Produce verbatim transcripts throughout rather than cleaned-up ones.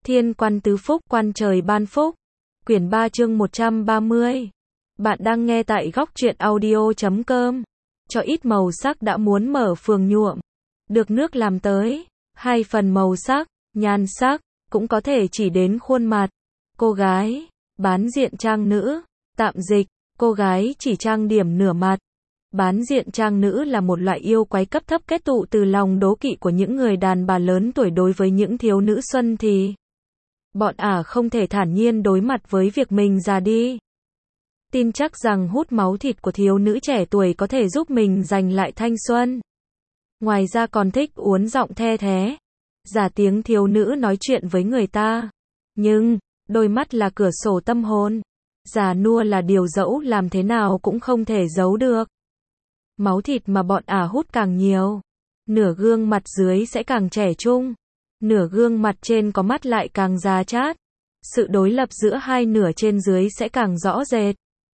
Thiên quan tứ phúc, quan trời ban phúc. Quyển ba chương một trăm ba mươi. Bạn đang nghe tại góc truyện audio chấm com. Cho ít màu sắc đã muốn mở phường nhuộm. Được nước làm tới. Hai phần màu sắc, nhan sắc, cũng có thể chỉ đến khuôn mặt. Cô gái, bán diện trang nữ. Tạm dịch, cô gái chỉ trang điểm nửa mặt. Bán diện trang nữ là một loại yêu quái cấp thấp kết tụ từ lòng đố kỵ của những người đàn bà lớn tuổi đối với những thiếu nữ xuân thì bọn ả không thể thản nhiên đối mặt với việc mình già đi. Tin chắc rằng hút máu thịt của thiếu nữ trẻ tuổi có thể giúp mình giành lại thanh xuân. Ngoài ra còn thích uốn giọng the thé, giả tiếng thiếu nữ nói chuyện với người ta. Nhưng, đôi mắt là cửa sổ tâm hồn. Già nua là điều dẫu làm thế nào cũng không thể giấu được. Máu thịt mà bọn ả hút càng nhiều, nửa gương mặt dưới sẽ càng trẻ trung, nửa gương mặt trên có mắt lại càng già chát. Sự đối lập giữa hai nửa trên dưới sẽ càng rõ rệt.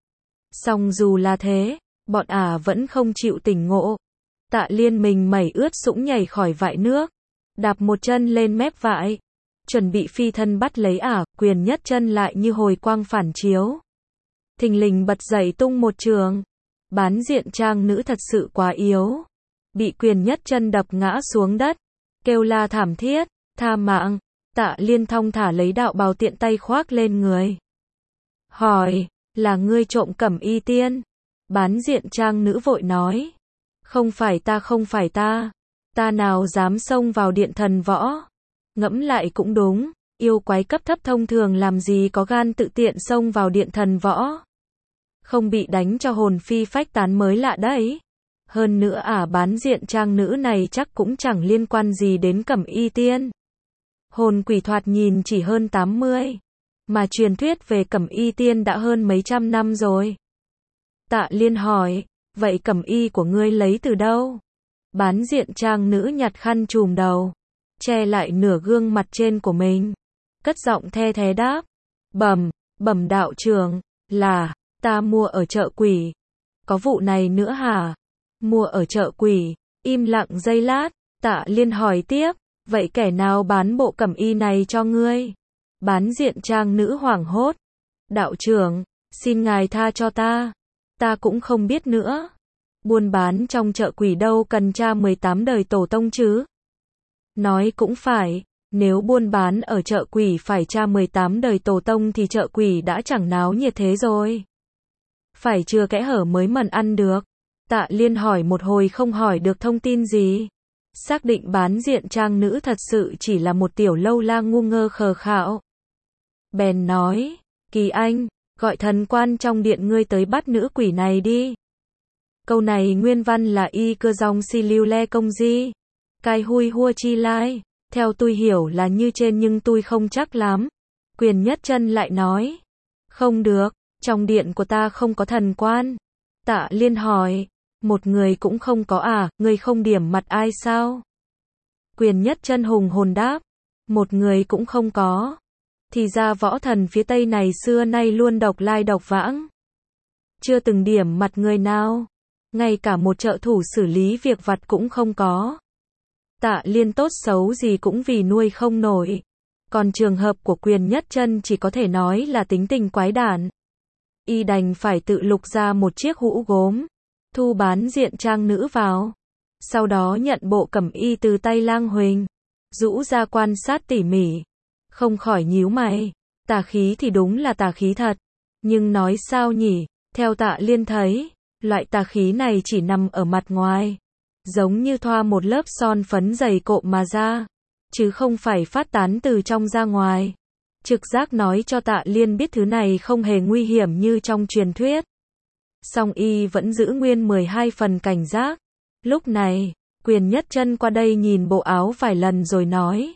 Song dù là thế, bọn ả vẫn không chịu tỉnh ngộ. Tạ Liên mình mẩy ướt sũng nhảy khỏi vại nước, đạp một chân lên mép vại, chuẩn bị phi thân bắt lấy ả, Quyền Nhất Chân lại như hồi quang phản chiếu, thình lình bật dậy tung một trường. Bán diện trang nữ thật sự quá yếu, bị Quyền Nhất Chân đập ngã xuống đất, kêu la thảm thiết, tha mạng. Tạ Liên thong thả lấy đạo bào tiện tay khoác lên người, hỏi, là ngươi trộm Cẩm Y Tiên? Bán diện trang nữ vội nói, không phải ta, không phải ta, ta nào dám xông vào điện thần võ. Ngẫm lại cũng đúng, yêu quái cấp thấp thông thường làm gì có gan tự tiện xông vào điện thần võ. Không bị đánh cho hồn phi phách tán mới lạ đấy. Hơn nữa ả bán diện trang nữ này chắc cũng chẳng liên quan gì đến Cẩm Y Tiên. Hồn quỷ thoạt nhìn chỉ hơn tám mươi, mà truyền thuyết về Cẩm Y Tiên đã hơn mấy trăm năm rồi. Tạ Liên hỏi, vậy Cẩm Y của ngươi lấy từ đâu? Bán diện trang nữ nhặt khăn trùm đầu, che lại nửa gương mặt trên của mình, cất giọng the thé đáp, bẩm, bẩm đạo trưởng, là ta mua ở chợ quỷ. Có vụ này nữa hả? Mua ở chợ quỷ. Im lặng giây lát, Tạ Liên hỏi tiếp, vậy kẻ nào bán bộ cẩm y này cho ngươi? Bán diện trang nữ hoảng hốt, đạo trưởng, xin ngài tha cho ta, ta cũng không biết nữa. Buôn bán trong chợ quỷ đâu cần tra mười tám đời tổ tông chứ? Nói cũng phải, nếu buôn bán ở chợ quỷ phải tra mười tám đời tổ tông thì chợ quỷ đã chẳng náo nhiệt thế rồi. Phải chưa kẽ hở mới mần ăn được. Tạ Liên hỏi một hồi không hỏi được thông tin gì. Xác định bán diện trang nữ thật sự chỉ là một tiểu lâu la ngu ngơ khờ khạo. Bèn nói, Kỳ Anh, gọi thần quan trong điện ngươi tới bắt nữ quỷ này đi. Câu này nguyên văn là y cơ dòng si lưu le công di. Cai hui hua chi lai. Theo tôi hiểu là như trên nhưng tôi không chắc lắm. Quyền Nhất Chân lại nói, không được, trong điện của ta không có thần quan. Tạ Liên hỏi, một người cũng không có à, ngươi không điểm mặt ai sao? Quyền Nhất Chân hùng hồn đáp, một người cũng không có. Thì ra võ thần phía Tây này xưa nay luôn độc lai độc vãng, chưa từng điểm mặt người nào, ngay cả một trợ thủ xử lý việc vặt cũng không có. Tạ Liên tốt xấu gì cũng vì nuôi không nổi. Còn trường hợp của Quyền Nhất Chân chỉ có thể nói là tính tình quái đản. Y đành phải tự lục ra một chiếc hũ gốm, thu bán diện trang nữ vào. Sau đó nhận bộ cẩm y từ tay Lang Huỳnh, rũ ra quan sát tỉ mỉ. Không khỏi nhíu mày, tà khí thì đúng là tà khí thật. Nhưng nói sao nhỉ, theo Tạ Liên thấy, loại tà khí này chỉ nằm ở mặt ngoài. Giống như thoa một lớp son phấn dày cộm mà ra, chứ không phải phát tán từ trong ra ngoài. Trực giác nói cho Tạ Liên biết thứ này không hề nguy hiểm như trong truyền thuyết. Song y vẫn giữ nguyên mười hai phần cảnh giác. Lúc này, Quyền Nhất Chân qua đây nhìn bộ áo vài lần rồi nói,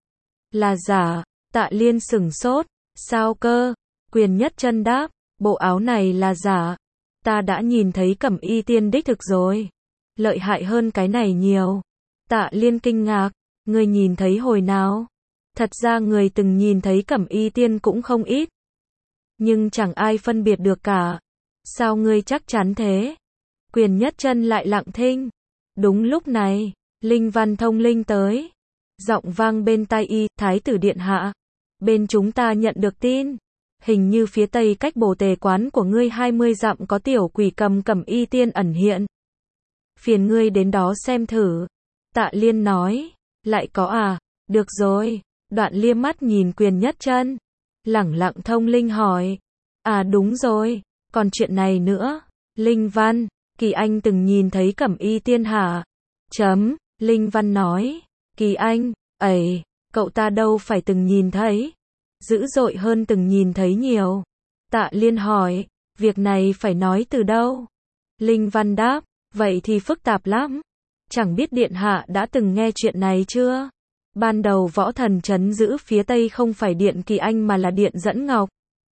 là giả. Tạ Liên sửng sốt, sao cơ? Quyền Nhất Chân đáp, bộ áo này là giả. Ta đã nhìn thấy Cẩm Y Tiên đích thực rồi. Lợi hại hơn cái này nhiều. Tạ Liên kinh ngạc, ngươi nhìn thấy hồi nào? Thật ra người từng nhìn thấy Cẩm Y Tiên cũng không ít, nhưng chẳng ai phân biệt được cả. Sao ngươi chắc chắn thế? Quyền Nhất Chân lại lặng thinh. Đúng lúc này, Linh Văn Thông Linh tới, giọng vang bên tai y, Thái tử điện hạ, Bên chúng ta nhận được tin. Hình như phía tây cách bồ tề quán của ngươi hai mươi dặm có tiểu quỷ cầm cẩm y tiên ẩn hiện. Phiền ngươi đến đó xem thử. Tạ Liên nói. Lại có à? Được rồi. Đoạn liếc mắt nhìn Quyền Nhất Chân. Lẳng lặng thông linh hỏi. À đúng rồi. Còn chuyện này nữa. Linh Văn. Kỳ Anh từng nhìn thấy cẩm y tiên hả? Chấm. Linh Văn nói. Kỳ Anh. Ẩy. Cậu ta đâu phải từng nhìn thấy. Dữ dội hơn từng nhìn thấy nhiều. Tạ Liên hỏi. Việc này phải nói từ đâu? Linh Văn đáp. Vậy thì phức tạp lắm. Chẳng biết điện hạ đã từng nghe chuyện này chưa? Ban đầu võ thần trấn giữ phía tây không phải điện Kỳ Anh mà là điện Dẫn Ngọc.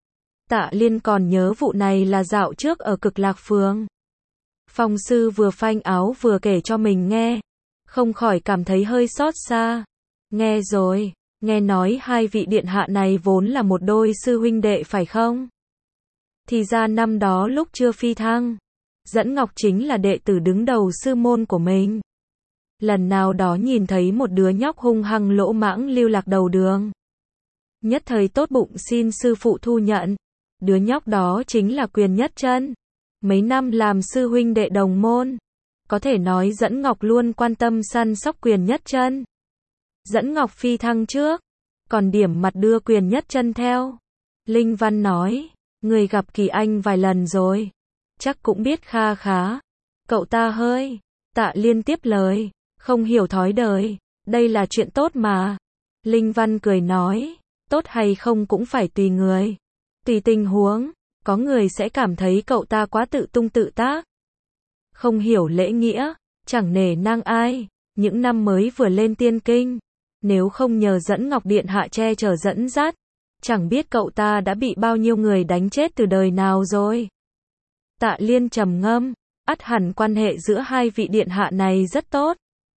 Tạ Liên còn nhớ vụ này là dạo trước ở Cực Lạc Phường. Phong sư vừa phanh áo vừa kể cho mình nghe. Không khỏi cảm thấy hơi xót xa. Nghe rồi, nghe nói hai vị điện hạ này vốn là một đôi sư huynh đệ phải không? Thì ra năm đó lúc chưa phi thăng, Dẫn Ngọc chính là đệ tử đứng đầu sư môn của mình. Lần nào đó nhìn thấy một đứa nhóc hung hăng lỗ mãng lưu lạc đầu đường. Nhất thời tốt bụng xin sư phụ thu nhận. Đứa nhóc đó chính là Quyền Nhất Chân. Mấy năm làm sư huynh đệ đồng môn. Có thể nói Dẫn Ngọc luôn quan tâm săn sóc Quyền Nhất Chân. Dẫn Ngọc phi thăng trước, còn điểm mặt đưa Quyền Nhất Chân theo. Linh Văn nói, người gặp Kỳ Anh vài lần rồi, chắc cũng biết kha khá. Cậu ta hơi, Tạ Liên tiếp lời, không hiểu thói đời, đây là chuyện tốt mà. Linh Văn cười nói, tốt hay không cũng phải tùy người, tùy tình huống, có người sẽ cảm thấy cậu ta quá tự tung tự tác. Không hiểu lễ nghĩa, chẳng nể nang ai, những năm mới vừa lên tiên kinh. Nếu không nhờ Dẫn Ngọc điện hạ che chở dẫn dắt, chẳng biết cậu ta đã bị bao nhiêu người đánh chết từ đời nào rồi. Tạ Liên trầm ngâm, ắt hẳn quan hệ giữa hai vị điện hạ này rất tốt.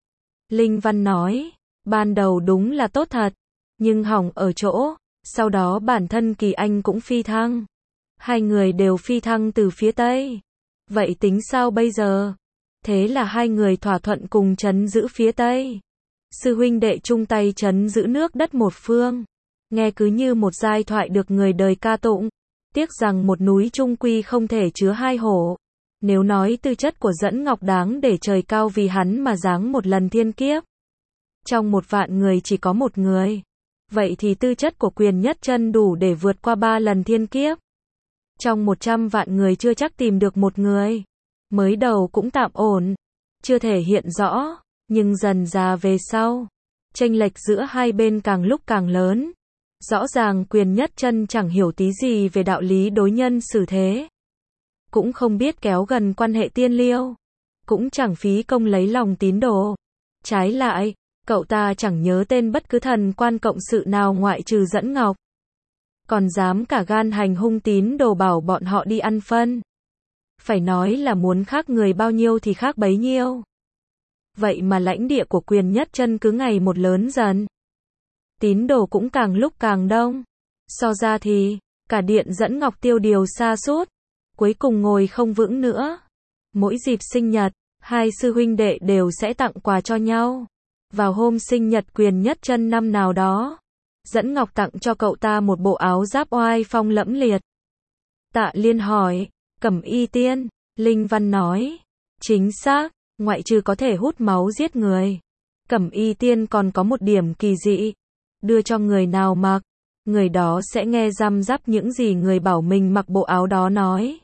Linh Văn nói, ban đầu đúng là tốt thật, nhưng hỏng ở chỗ, sau đó bản thân Kỳ Anh cũng phi thăng. Hai người đều phi thăng từ phía Tây. Vậy tính sao bây giờ? Thế là hai người thỏa thuận cùng trấn giữ phía Tây. Sư huynh đệ chung tay trấn giữ nước đất một phương. Nghe cứ như một giai thoại được người đời ca tụng. Tiếc rằng một núi chung quy không thể chứa hai hổ. Nếu nói tư chất của Dẫn Ngọc đáng để trời cao vì hắn mà giáng một lần thiên kiếp. Trong một vạn người chỉ có một người. Vậy thì tư chất của Quyền Nhất Chân đủ để vượt qua ba lần thiên kiếp. Trong một trăm vạn người chưa chắc tìm được một người. Mới đầu cũng tạm ổn. Chưa thể hiện rõ. Nhưng dần dà về sau, chênh lệch giữa hai bên càng lúc càng lớn. Rõ ràng Quyền Nhất Chân chẳng hiểu tí gì về đạo lý đối nhân xử thế. Cũng không biết kéo gần quan hệ tiên liêu. Cũng chẳng phí công lấy lòng tín đồ. Trái lại, cậu ta chẳng nhớ tên bất cứ thần quan cộng sự nào ngoại trừ Dẫn Ngọc. Còn dám cả gan hành hung tín đồ bảo bọn họ đi ăn phân. Phải nói là muốn khác người bao nhiêu thì khác bấy nhiêu. Vậy mà lãnh địa của Quyền Nhất Chân cứ ngày một lớn dần. Tín đồ cũng càng lúc càng đông. So ra thì, cả điện Dẫn Ngọc tiêu điều sa sút, cuối cùng ngồi không vững nữa. Mỗi dịp sinh nhật, hai sư huynh đệ đều sẽ tặng quà cho nhau. Vào hôm sinh nhật Quyền Nhất Chân năm nào đó, Dẫn Ngọc tặng cho cậu ta một bộ áo giáp oai phong lẫm liệt. Tạ Liên hỏi, Cẩm Y Tiên, Linh Văn nói, chính xác. Ngoại trừ có thể hút máu giết người, Cẩm Y Tiên còn có một điểm kỳ dị. Đưa cho người nào mặc, người đó sẽ nghe răm rắp những gì người bảo mình mặc bộ áo đó nói.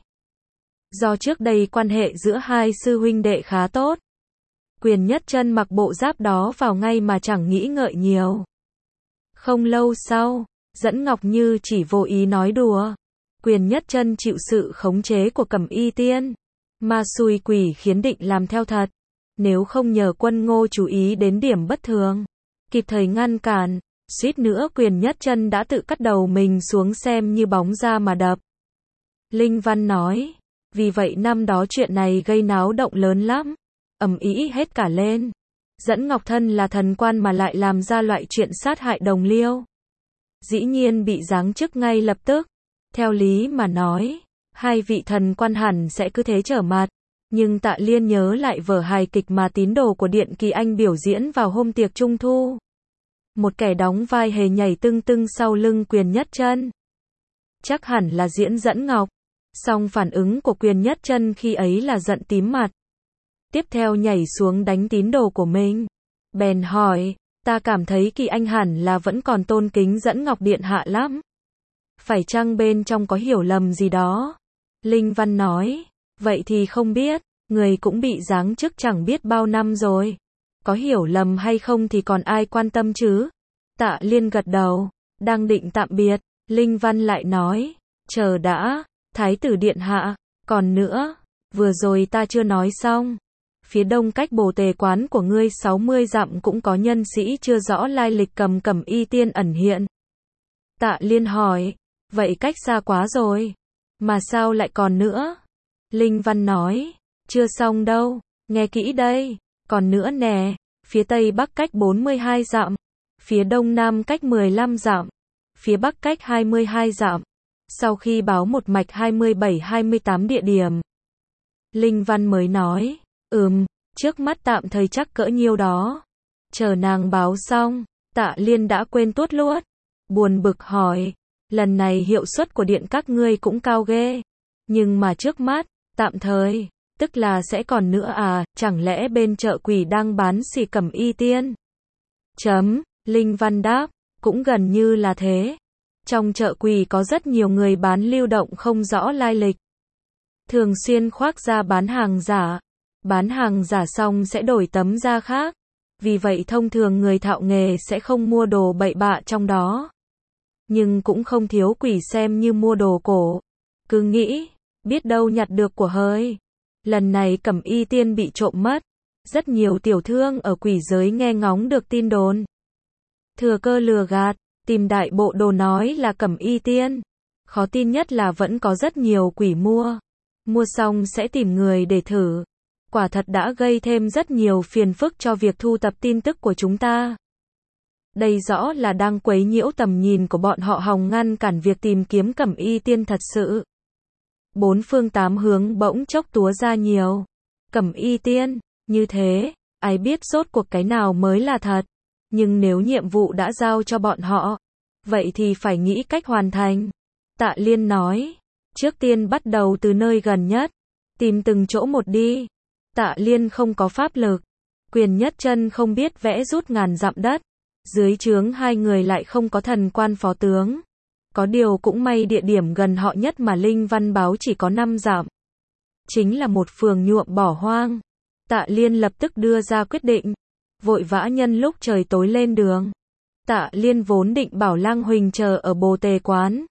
Do trước đây quan hệ giữa hai sư huynh đệ khá tốt, Quyền Nhất Chân mặc bộ giáp đó vào ngay mà chẳng nghĩ ngợi nhiều. Không lâu sau, Dẫn Ngọc như chỉ vô ý nói đùa. Quyền Nhất Chân chịu sự khống chế của Cẩm Y Tiên. Ma xui quỷ khiến định làm theo thật. Nếu không nhờ Quân Ngô chú ý đến điểm bất thường, kịp thời ngăn cản, suýt nữa Quyền Nhất Chân đã tự cắt đầu mình xuống xem như bóng ra mà đập. Linh Văn nói, vì vậy năm đó chuyện này gây náo động lớn lắm, ầm ĩ hết cả lên. Dẫn Ngọc thân là thần quan mà lại làm ra loại chuyện sát hại đồng liêu. Dĩ nhiên bị giáng chức ngay lập tức. Theo lý mà nói, hai vị thần quan hẳn sẽ cứ thế trở mặt. Nhưng Tạ Liên nhớ lại vở hài kịch mà tín đồ của Điện Kỳ Anh biểu diễn vào hôm tiệc Trung Thu. một kẻ đóng vai hề nhảy tưng tưng sau lưng Quyền Nhất Chân. Chắc hẳn là diễn dẫn Ngọc. Song phản ứng của Quyền Nhất Chân khi ấy là giận tím mặt. Tiếp theo nhảy xuống đánh tín đồ của mình. Bèn hỏi, ta cảm thấy Kỳ Anh hẳn là vẫn còn tôn kính dẫn Ngọc điện hạ lắm. Phải chăng bên trong có hiểu lầm gì đó? Linh Văn nói, vậy thì không biết, người cũng bị giáng chức chẳng biết bao năm rồi. Có hiểu lầm hay không thì còn ai quan tâm chứ? Tạ Liên gật đầu, đang định tạm biệt, Linh Văn lại nói, chờ đã, Thái tử điện hạ, còn nữa, vừa rồi ta chưa nói xong. Phía đông cách Bồ Tề quán của ngươi sáu mươi dặm cũng có nhân sĩ chưa rõ lai lịch cầm Cẩm Y Tiên ẩn hiện. Tạ Liên hỏi, vậy cách xa quá rồi, mà sao lại còn nữa? Linh Văn nói, chưa xong đâu, nghe kỹ đây, còn nữa nè, phía tây bắc cách bốn mươi hai dặm, phía đông nam cách mười lăm dặm, phía bắc cách hai mươi hai dặm. Sau khi báo một mạch hai mươi bảy hai mươi tám địa điểm, Linh Văn mới nói, ừm, trước mắt tạm thời chắc cỡ nhiêu đó. Chờ nàng báo xong, Tạ Liên đã quên tuốt luốt, buồn bực hỏi, lần này hiệu suất của điện các ngươi cũng cao ghê, nhưng mà trước mắt, tạm thời, tức là sẽ còn nữa à, chẳng lẽ bên chợ quỷ đang bán xỉ Cẩm Y Tiên? Chấm, Linh Văn đáp, cũng gần như là thế. Trong chợ quỷ có rất nhiều người bán lưu động không rõ lai lịch. Thường xuyên khoác ra bán hàng giả. Bán hàng giả xong sẽ đổi tấm da khác. Vì vậy thông thường người thạo nghề sẽ không mua đồ bậy bạ trong đó. Nhưng cũng không thiếu quỷ xem như mua đồ cổ. Cứ nghĩ, biết đâu nhặt được của hời. Lần này Cẩm Y Tiên bị trộm mất. Rất nhiều tiểu thương ở quỷ giới nghe ngóng được tin đồn. Thừa cơ lừa gạt, tìm đại bộ đồ nói là Cẩm Y Tiên. Khó tin nhất là vẫn có rất nhiều quỷ mua. Mua xong sẽ tìm người để thử. Quả thật đã gây thêm rất nhiều phiền phức cho việc thu thập tin tức của chúng ta. Đây rõ là đang quấy nhiễu tầm nhìn của bọn họ, hòng ngăn cản việc tìm kiếm Cẩm Y Tiên thật sự. Bốn phương tám hướng bỗng chốc túa ra nhiều Cẩm Y Tiên, như thế, ai biết rốt cuộc cái nào mới là thật. Nhưng nếu nhiệm vụ đã giao cho bọn họ, vậy thì phải nghĩ cách hoàn thành. Tạ Liên nói, trước tiên bắt đầu từ nơi gần nhất, tìm từng chỗ một đi. Tạ Liên không có pháp lực, Quyền Nhất Chân không biết vẽ rút ngàn dặm đất, dưới trướng hai người lại không có thần quan phó tướng. Có điều cũng may địa điểm gần họ nhất mà Linh Văn báo chỉ có năm dặm. Chính là một phường nhuộm bỏ hoang. Tạ Liên lập tức đưa ra quyết định, vội vã nhân lúc trời tối lên đường. Tạ Liên vốn định bảo Lang Huỳnh chờ ở Bồ Tề quán.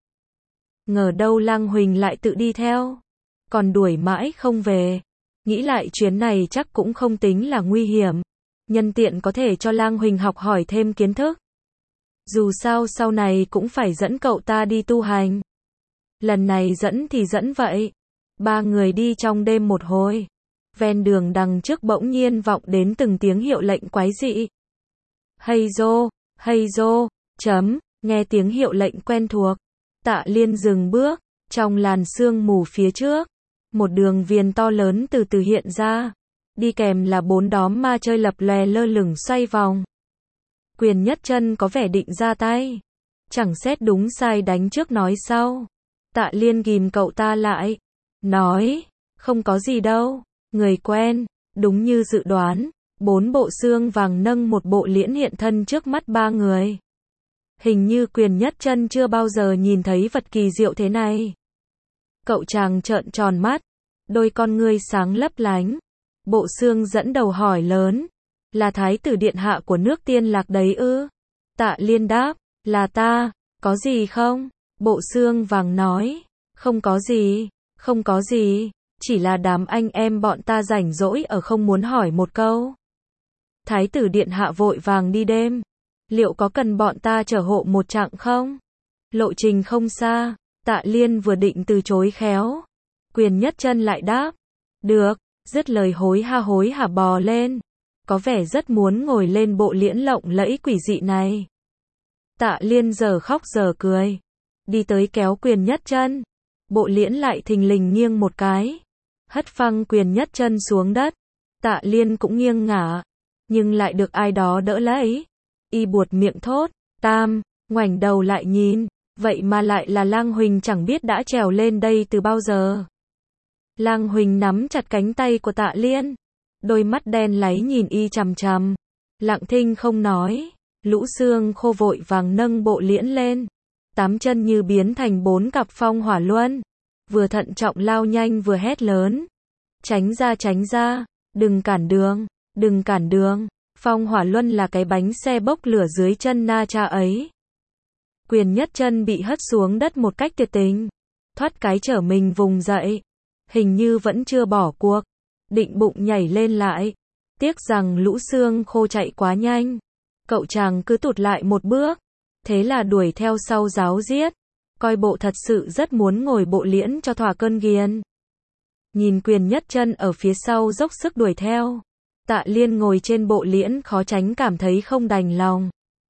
Ngờ đâu Lang Huỳnh lại tự đi theo, còn đuổi mãi không về. Nghĩ lại chuyến này chắc cũng không tính là nguy hiểm. Nhân tiện có thể cho Lang Huỳnh học hỏi thêm kiến thức. Dù sao sau này cũng phải dẫn cậu ta đi tu hành. Lần này dẫn thì dẫn vậy. Ba người đi trong đêm một hồi. Ven đường đằng trước bỗng nhiên vọng đến từng tiếng hiệu lệnh quái dị. Hay dô, hay dô, chấm, nghe tiếng hiệu lệnh quen thuộc. Tạ Liên dừng bước, trong làn sương mù phía trước. Một đường viền to lớn từ từ hiện ra. Đi kèm là bốn đóm ma chơi lập lòe lơ lửng xoay vòng. Quyền Nhất Chân có vẻ định ra tay. Chẳng xét đúng sai đánh trước nói sau. Tạ Liên ghìm cậu ta lại. Nói, không có gì đâu. Người quen, đúng như dự đoán. Bốn bộ xương vàng nâng một bộ liễn hiện thân trước mắt ba người. Hình như Quyền Nhất Chân chưa bao giờ nhìn thấy vật kỳ diệu thế này. Cậu chàng trợn tròn mắt. Đôi con ngươi sáng lấp lánh. Bộ xương dẫn đầu hỏi lớn. Là Thái tử điện hạ của nước Tiên Lạc đấy ư? Tạ Liên đáp, là ta, có gì không? Bộ xương vàng nói, không có gì, không có gì, chỉ là đám anh em bọn ta rảnh rỗi ở không muốn hỏi một câu. Thái tử điện hạ vội vàng đi đêm, liệu có cần bọn ta chở hộ một chặng không? Lộ trình không xa. Tạ Liên vừa định từ chối khéo, Quyền Nhất Chân lại đáp, được, dứt lời hối ha hối hả bò lên. Có vẻ rất muốn ngồi lên bộ liễn lộng lẫy quỷ dị này. Tạ Liên giờ khóc giờ cười. Đi tới kéo Quyền Nhất Chân. Bộ liễn lại thình lình nghiêng một cái. Hất phăng Quyền Nhất Chân xuống đất. Tạ Liên cũng nghiêng ngả. Nhưng lại được ai đó đỡ lấy. Y buột miệng thốt, Tam, ngoảnh đầu lại nhìn, vậy mà lại là Lang Huỳnh chẳng biết đã trèo lên đây từ bao giờ. Lang Huỳnh nắm chặt cánh tay của Tạ Liên, đôi mắt đen láy nhìn y chằm chằm, lặng thinh không nói. Lũ Xương Khô vội vàng nâng bộ liễn lên, tám chân như biến thành bốn cặp phong hỏa luân, vừa thận trọng lao nhanh vừa hét lớn, tránh ra tránh ra, đừng cản đường, đừng cản đường. Phong hỏa luân là cái bánh xe bốc lửa dưới chân Na Cha ấy. Quyền Nhất Chân bị hất xuống đất một cách tuyệt tình, thoát cái trở mình vùng dậy, hình như vẫn chưa bỏ cuộc, định bụng nhảy lên lại. Tiếc rằng Lũ Xương Khô chạy quá nhanh, cậu chàng cứ tụt lại một bước, thế là đuổi theo sau ráo riết, coi bộ thật sự rất muốn ngồi bộ liễn cho thỏa cơn ghiền. Nhìn Quyền Nhất Chân ở phía sau dốc sức đuổi theo, Tạ Liên ngồi trên bộ liễn khó tránh cảm thấy không đành lòng.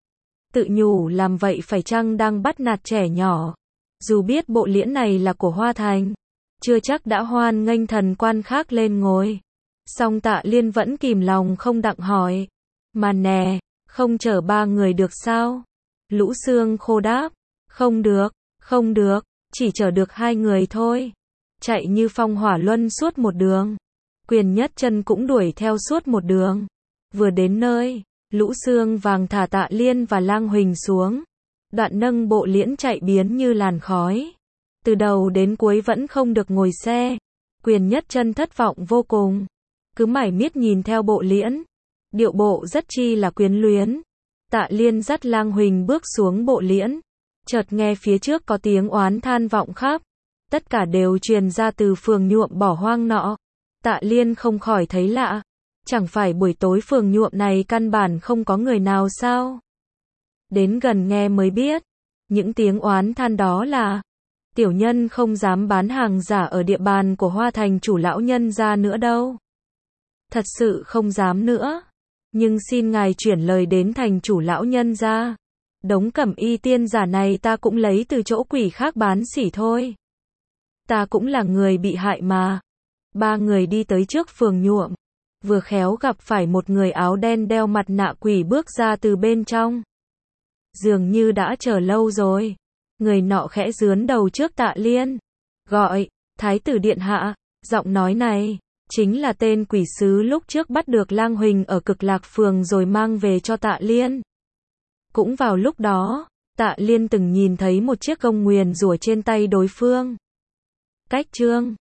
Tự nhủ làm vậy phải chăng đang bắt nạt trẻ nhỏ, dù biết bộ liễn này là của Hoa Thành, chưa chắc đã hoan nghênh thần quan khác lên ngồi. Song Tạ Liên vẫn kìm lòng không đặng hỏi, mà nè, không chở ba người được sao? Lũ Xương Khô đáp, không được, không được, chỉ chở được hai người thôi. Chạy như phong hỏa luân suốt một đường. Quyền Nhất Chân cũng đuổi theo suốt một đường. Vừa đến nơi, Lũ Xương Vàng thả Tạ Liên và Lang Huỳnh xuống. Đoạn nâng bộ liễn chạy biến như làn khói. Từ đầu đến cuối vẫn không được ngồi xe. Quyền Nhất Chân thất vọng vô cùng, cứ mải miết nhìn theo bộ liễn, điệu bộ rất chi là quyến luyến. Tạ Liên dắt Lang Huỳnh bước xuống bộ liễn, chợt nghe phía trước có tiếng oán than vọng khắp, tất cả đều truyền ra từ phường nhuộm bỏ hoang nọ. Tạ Liên không khỏi thấy lạ, chẳng phải buổi tối phường nhuộm này căn bản không có người nào sao? Đến gần nghe mới biết, những tiếng oán than đó là tiểu nhân không dám bán hàng giả ở địa bàn của Hoa Thành chủ lão nhân gia nữa đâu. Thật sự không dám nữa. Nhưng xin ngài chuyển lời đến thành chủ lão nhân gia. Đống cẩm y tiên giả này ta cũng lấy từ chỗ quỷ khác bán xỉ thôi. Ta cũng là người bị hại mà. Ba người đi tới trước phường nhuộm, vừa khéo gặp phải một người áo đen đeo mặt nạ quỷ bước ra từ bên trong. Dường như đã chờ lâu rồi. Người nọ khẽ dướn đầu trước Tạ Liên, gọi, Thái tử điện hạ. Giọng nói này chính là tên quỷ sứ lúc trước bắt được Lang Huỳnh ở Cực Lạc phường rồi mang về cho Tạ Liên. Cũng vào lúc đó, Tạ Liên từng nhìn thấy một chiếc gông nguyền rủa trên tay đối phương. Cách chương